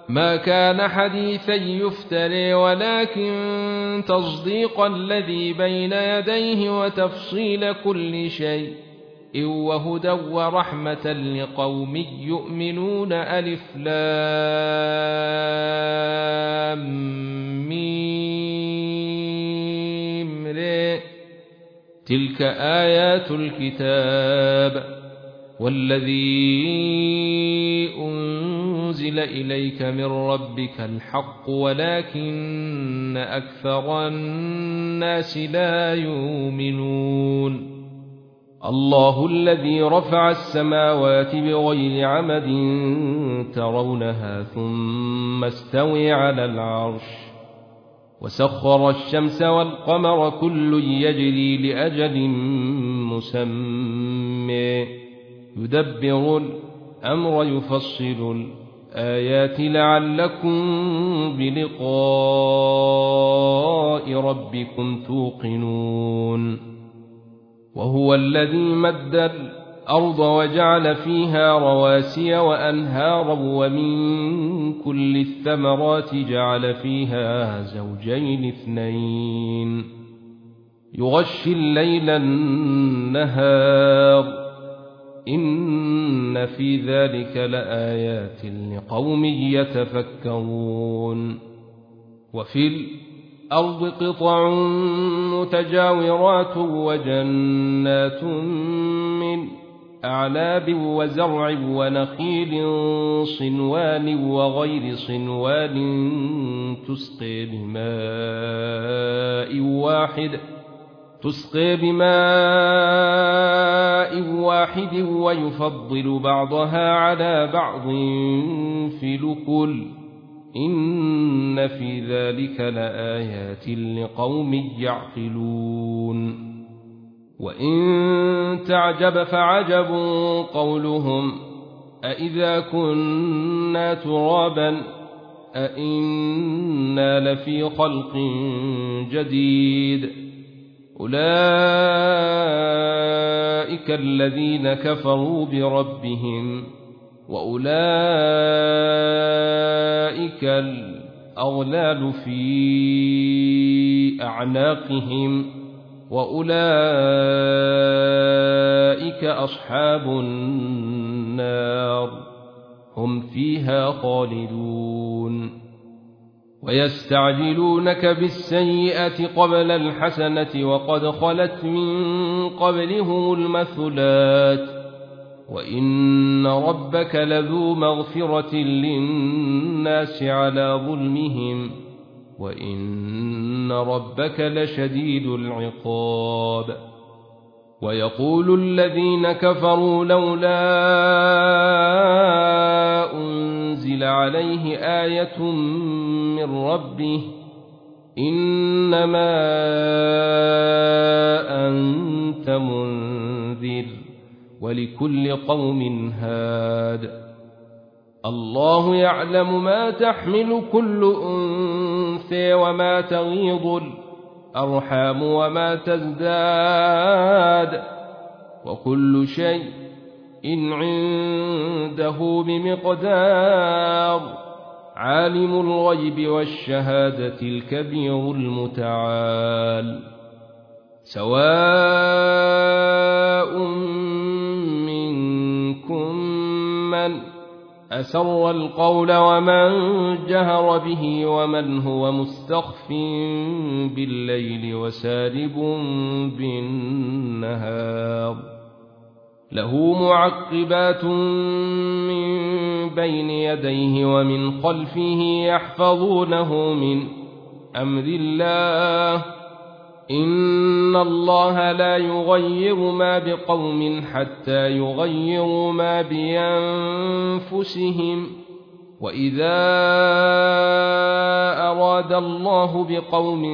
ما كان حديثا يفتري ولكن تصديق الذي بين يديه وتفصيل كل شيء وهدى ورحمة لقوم يؤمنون. ألف لام ميم ر تلك آيات الكتاب والذي أنزل إليك من ربك الحق ولكن أكثر الناس لا يؤمنون. الله الذي رفع السماوات بغير عمد ترونها ثم استوى على العرش وسخر الشمس والقمر كل يجري لأجل مسمى يدبر الأمر يفصل الآيات لعلكم بلقاء ربكم توقنون. وهو الذي مد الأرض وجعل فيها رواسي وأنهارا ومن كل الثمرات جعل فيها زوجين اثنين يغشي الليل النهار إن في ذلك لآيات لقوم يتفكرون. وفي الأرض قطع متجاورات وجنات من أعناب وزرع ونخيل صنوان وغير صنوان تسقي بماء واحد ويفضل بعضها على بعض في الأكل إن في ذلك لآيات لقوم يعقلون. وإن تعجب فعجب قولهم أإذا كنا ترابا أإنا لفي خلق جديد أولئك الذين كفروا بربهم وأولئك الأغلال في أعناقهم وأولئك أصحاب النار هم فيها خالدون. ويستعجلونك بالسيئة قبل الحسنة وقد خلت من قبلهم المثلات وإن ربك لذو مغفرة للناس على ظلمهم وإن ربك لشديد العقاب. ويقول الذين كفروا لولا أنزل عليه آية من ربه إنما أنت منذر ولكل قوم هاد الله يعلم ما تحمل كل أنثى وما تغيض الأرحام وما تزداد وكل شيء إن عنده بمقدار عالم الغيب والشهادة الكبير المتعال. سواء منكم من أسر القول ومن جهر به ومن هو مستخف بالليل وسارب بالنهار له معقبات من بين يديه ومن خلفه يحفظونه من أمر الله إن الله لا يغير ما بقوم حتى يغيروا ما بأنفسهم وإذا أراد الله بقوم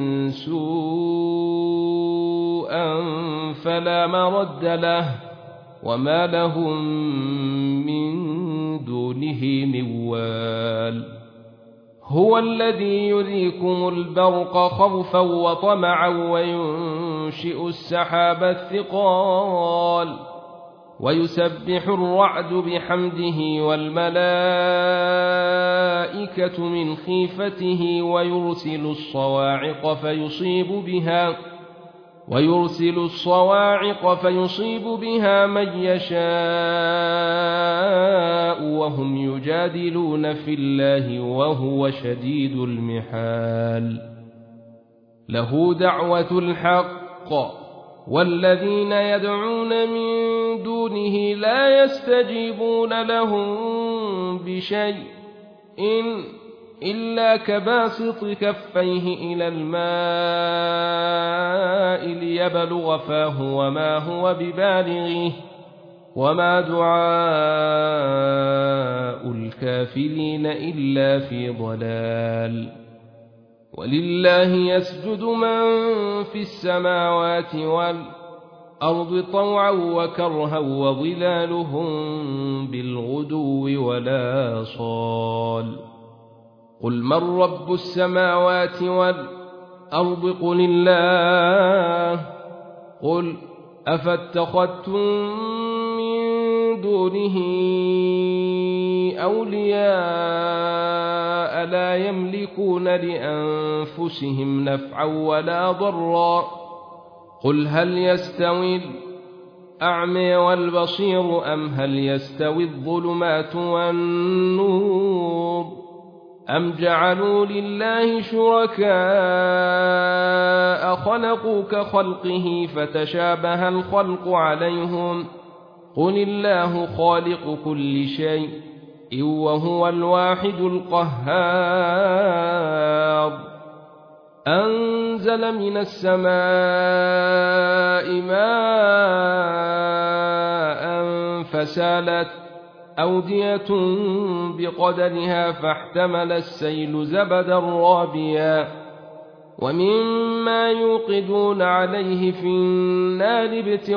سوءا فلا مرد له وما لهم من دونه من وال. هو الذي يريكم البرق خوفا وطمعا وينشئ السحاب الثقال ويسبح الرعد بحمده والملائكة الملائكة من خيفته ويرسل الصواعق فيصيب بها من يشاء وهم يجادلون في الله وهو شديد المحال. له دعوة الحق والذين يدعون من دونه لا يستجيبون لهم بشيء إلا كباسط كفيه إلى الماء ليبلغ فاه وما هو ببالغه وما دعاء الكافرين إلا في ضلال. ولله يسجد من في السماوات والأرض طوعا وكرها وظلالهم بالغدو ولا صال. قل من رب السماوات والأرض قل الله. قل أفاتخذتم من دونه أولياء لا يملكون لأنفسهم نفعا ولا ضرا. قل هل يستوي الأعمى والبصير أم هل يستوي الظلمات والنور أم جعلوا لله شركاء خلقوا كخلقه فتشابه الخلق عليهم. قل الله خالق كل شيء وهو الواحد القهار. أنزل من السماء ماء فسالت أودية بقدرها فاحتمل السيل زبدا رابيا ومما يوقدون عليه في النار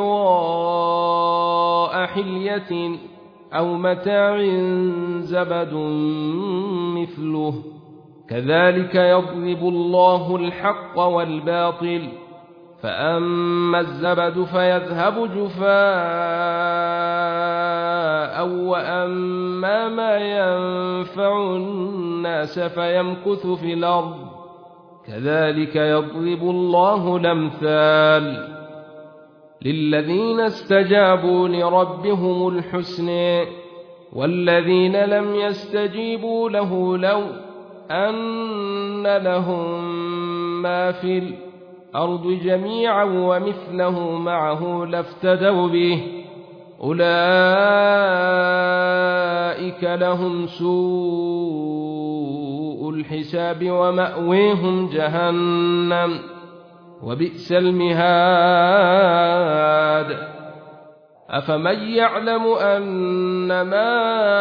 ابتغاء حلية أو متاع زبد مثله كذلك يضرب الله الحق والباطل فأما الزبد فيذهب جفاء وأما ما ينفع الناس فيمكث في الأرض كذلك يضرب الله الأمثال. للذين استجابوا لربهم الحسنى والذين لم يستجيبوا له لو أن لهم ما في الأرض جميعا ومثله معه لافتدوا به أولئك لهم سوء الحساب ومأويهم جهنم وبئس المهاد. أفمن يعلم أنما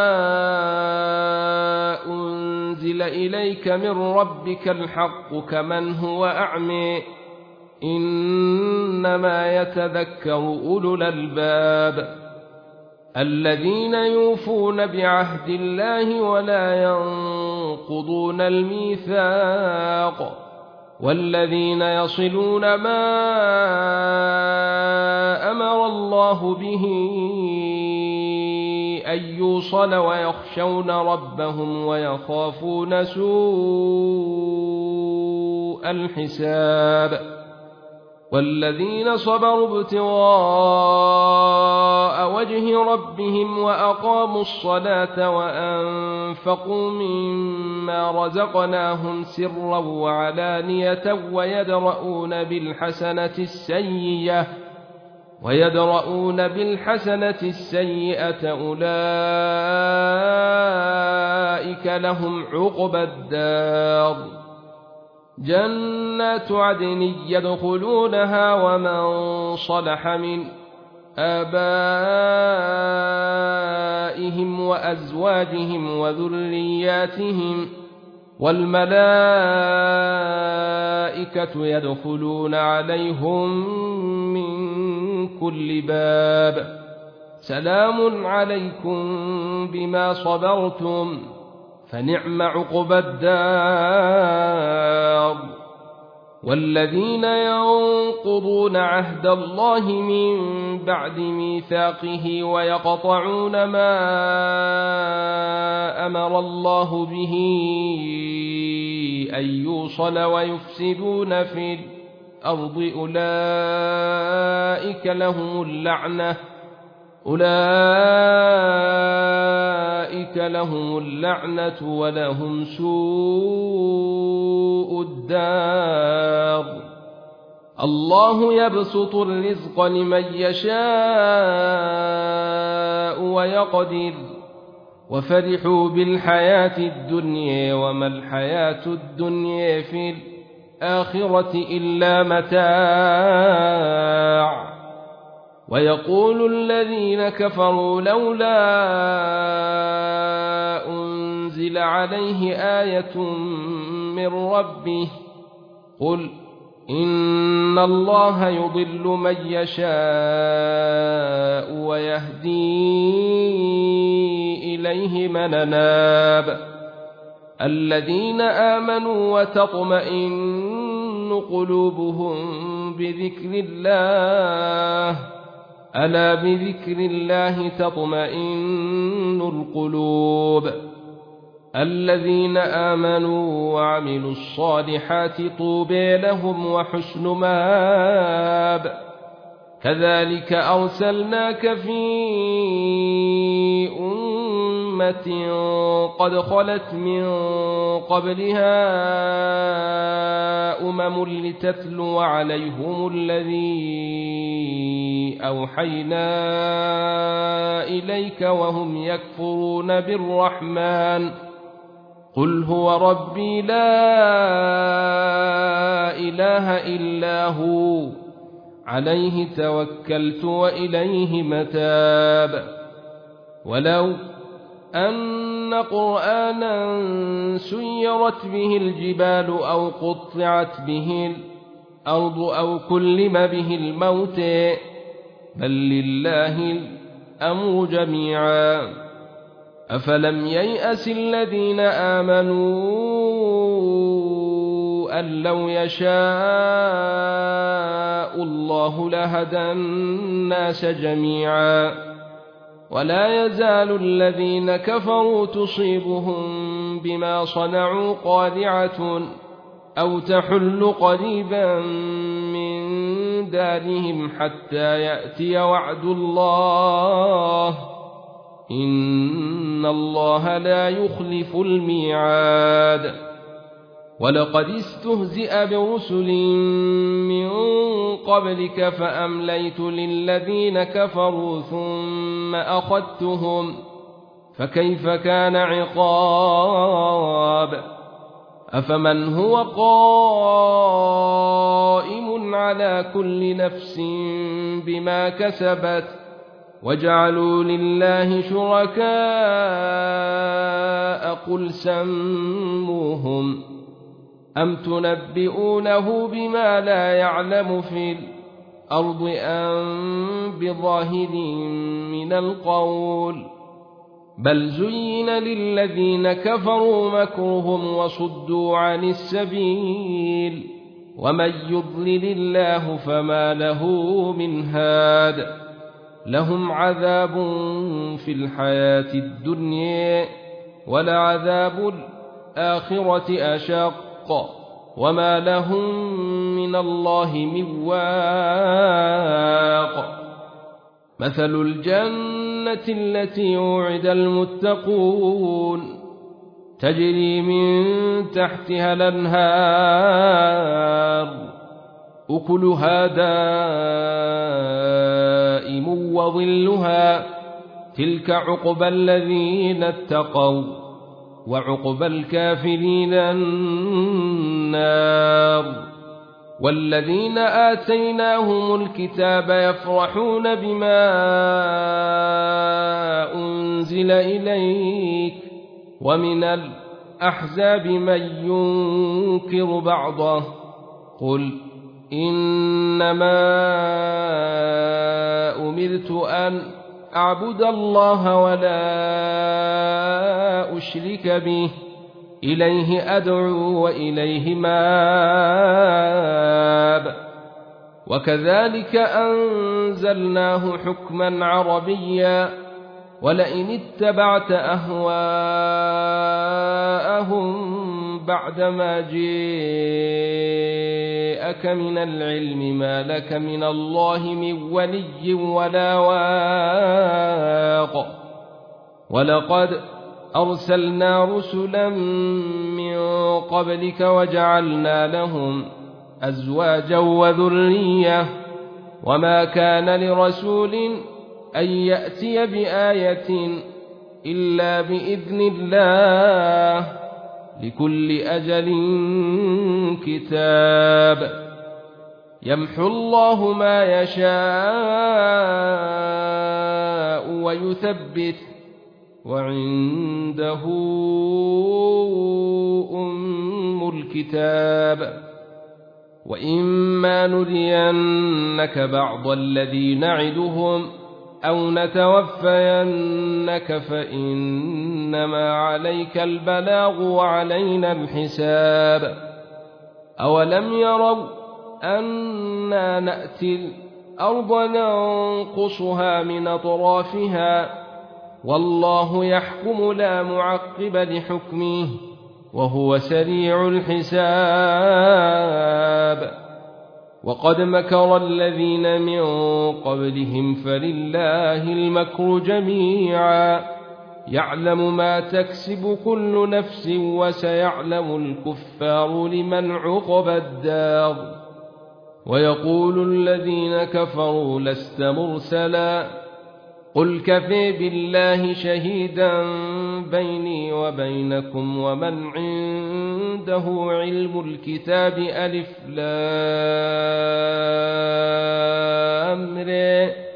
أنزل إليك من ربك الحق كمن هو أعمى إنما يتذكر أولو الألباب الذين يوفون بعهد الله ولا ينقضون الميثاق والذين يصلون ما أمر الله به أن يوصل ويخشون ربهم ويخافون سوء الحساب والذين صبروا ابتغاء وجه ربهم وأقاموا الصلاة وأنفقوا مما رزقناهم سرا وعلانية ويدرؤون بالحسنة السيئة أولئك لهم عقبى الدار جنات عدن يدخلونها ومن صلح من آبائهم وأزواجهم وذرياتهم والملائكة يدخلون عليهم من كل باب سلام عليكم بما صبرتم فنعم عقبى الدار. والذين ينقضون عهد الله من بعد ميثاقه ويقطعون ما أمر الله به أن يوصل ويفسدون في الأرض أولئك لهم اللعنة ولهم سوء الدار. الله يبسط الرزق لمن يشاء ويقدر وفرحوا بالحياة الدنيا وما الحياة الدنيا في الآخرة إلا متاع. ويقول الذين كفروا لولا أنزل عليه آية من ربه قل إن الله يضل من يشاء ويهدي إليه من أناب. الذين آمنوا وتطمئن قلوبهم بذكر الله ألا بذكر الله تطمئن القلوب. الذين آمنوا وعملوا الصالحات طوبى لهم وحسن مآب. كذلك أرسلناك في أمة قد خلت من قبلها لتتلو عليهم الذي أوحينا إليك وهم يكفرون بالرحمن قل هو ربي لا إله إلا هو عليه توكلت وإليه متاب. ولو أن قرآنا سيرت به الجبال أو قطعت به الأرض أو كلم به الموت بل لله الأمر جميعا. أفلم ييأس الذين آمنوا أن لو يشاء الله لهدى الناس جميعا ولا يزال الذين كفروا تصيبهم بما صنعوا قارعة أو تحل قريبا من دارهم حتى يأتي وعد الله إن الله لا يخلف الميعاد. ولقد استهزئ برسل من قبلك فأمليت للذين كفروا ثم أخذتهم فكيف كان عقاب. أفمن هو قائم على كل نفس بما كسبت وجعلوا لله شركاء قل سموهم أم تنبئونه بما لا يعلم في الأرض أم بظاهر من القول بل زين للذين كفروا مكرهم وصدوا عن السبيل ومن يضلل الله فما له من هاد. لهم عذاب في الحياة الدنيا ولعذاب الآخرة أشق وما لهم من الله من واق. مثل الجنة التي وعد المتقون تجري من تحتها الأنهار أكلها دائم وظلها تلك عقبى الذين اتقوا وعقبى الكافرين النار. والذين آتيناهم الكتاب يفرحون بما أنزل إليك ومن الأحزاب من ينكر بعضه قل إنما أمرت أن أعبد الله ولا أشرك به إليه أدعو وإليه مآب. وكذلك أنزلناه حكما عربيا ولئن اتبعت أهواءهم بعدما جاءك من العلم ما لك من الله من ولي ولا واق ولقد أرسلنا رسلا من قبلك وجعلنا لهم أزواجا وذرية وما كان لرسول أن يأتي بآية إلا بإذن الله لكل أجل كتاب يمحو الله ما يشاء ويثبت وعنده أم الكتاب وإما نرينك بعض الذي نعدهم أو نتوفينك فإنما عليك البلاغ وعلينا الحساب أولم يروا أنا نأتي الأرض ننقصها من أطرافها والله يحكم لا معقب لحكمه وهو سريع الحساب وقد مكر الذين من قبلهم فلله المكر جميعا يعلم ما تكسب كل نفس وسيعلم الكفار لمن عقبى الدار ويقول الذين كفروا لست مرسلا قل كفى بالله شهيدا بيني وبينكم ومن عنده علم الكتاب ألف لام ر